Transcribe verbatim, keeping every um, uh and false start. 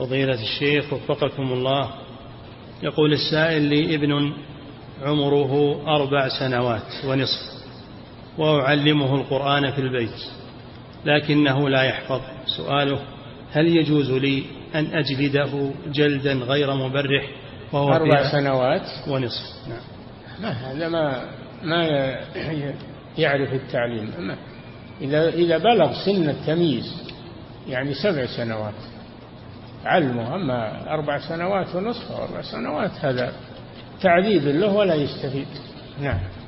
فضيلة الشيخ وفقكم الله، يقول السائل لي ابن عمره أربع سنوات ونصف وأعلمه القرآن في البيت لكنه لا يحفظ. سؤاله: هل يجوز لي أن أجلده جلدا غير مبرح وهو أربع سنوات ونصف؟ نعم. ما هذا ما ما يعرف التعليم. ما إذا إذا بلغ سن التمييز يعني سبع سنوات علمه، أما أربع سنوات ونصف أو أربع سنوات هذا تعذيب له ولا يستفيد. نعم.